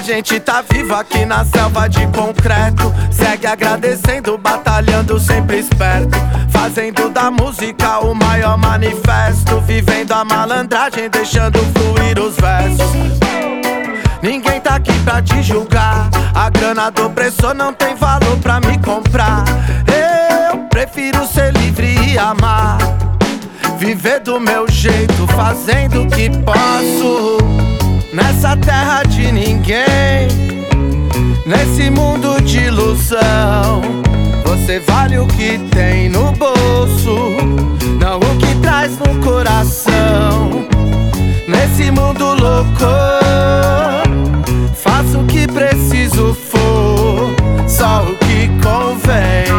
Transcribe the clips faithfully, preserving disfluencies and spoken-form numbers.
gente tá vivo aqui na selva de concreto. Segue agradecendo, batalhando, sempre esperto, fazendo da música o maior manifesto, vivendo a malandragem, deixando fluir os versos. Ninguém tá aqui pra te julgar, a grana do opressor não tem valor pra me comprar. Eu prefiro ser livre e amar, viver do meu jeito, fazendo o que posso. Nessa terra de ninguém, nesse mundo de ilusão, você vale o que tem no bolso, não o que traz no coração. Nesse mundo louco, faço o que preciso for, só o que convém.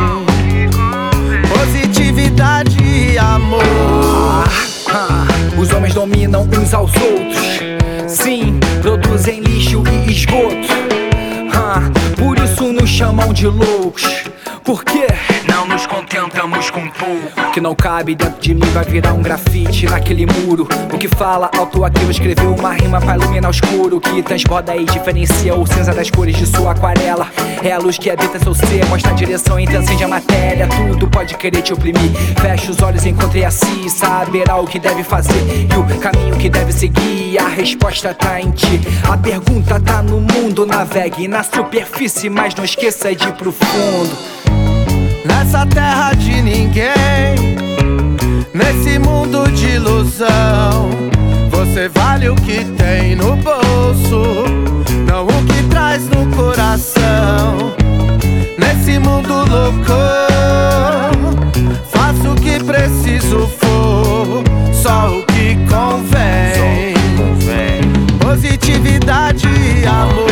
Positividade e amor. ah, ah, Os homens dominam uns aos outros, sim, produzem lixo e esgoto. ah, Por isso nos chamam de loucos. Por quê? Não nos contentamos com pouco. O que não cabe dentro de mim vai virar um grafite naquele muro. O que fala alto aquilo escreveu uma rima pra iluminar o escuro. O que transborda e diferencia o cinza das cores de sua aquarela. É a luz que habita seu ser, mostra a direção e transcende a matéria. Tudo pode querer te oprimir, fecha os olhos e encontre a si. Saberá o que deve fazer e o caminho que deve seguir. A resposta tá em ti, a pergunta tá no mundo. Navegue na superfície, mas não esqueça de ir pro fundo. Nessa terra de ninguém, nesse mundo de ilusão, você vale o que tem no bolso, não o que traz no coração. Nesse mundo louco, faço o que preciso for, só o que convém. Positividade e amor.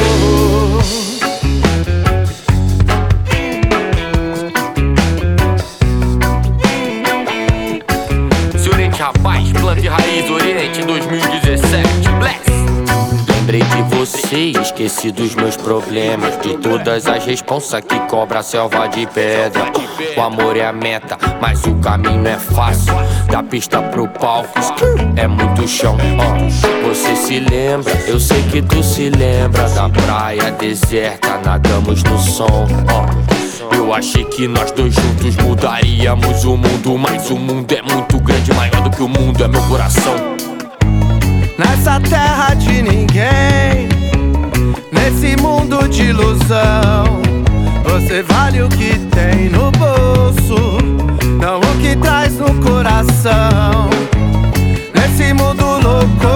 Rapaz, planta e raiz, Oriente dois mil e dezessete, bless. Lembrei de você, esqueci dos meus problemas, de todas as responsas que cobra a selva de pedra. O amor é a meta, mas o caminho é fácil. Da pista pro palco, é muito chão. oh, Você se lembra, eu sei que tu se lembra da praia deserta, nadamos no som. oh. Eu achei que nós dois juntos mudaríamos o mundo, mas o mundo é muito grande, maior do que o mundo é meu coração. Nessa terra de ninguém, nesse mundo de ilusão, você vale o que tem no bolso, não o que traz no coração. Nesse mundo louco,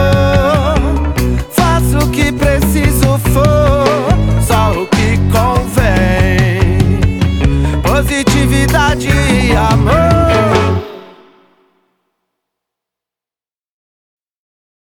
faço o que preciso for, só o que convém. Positividade e amor.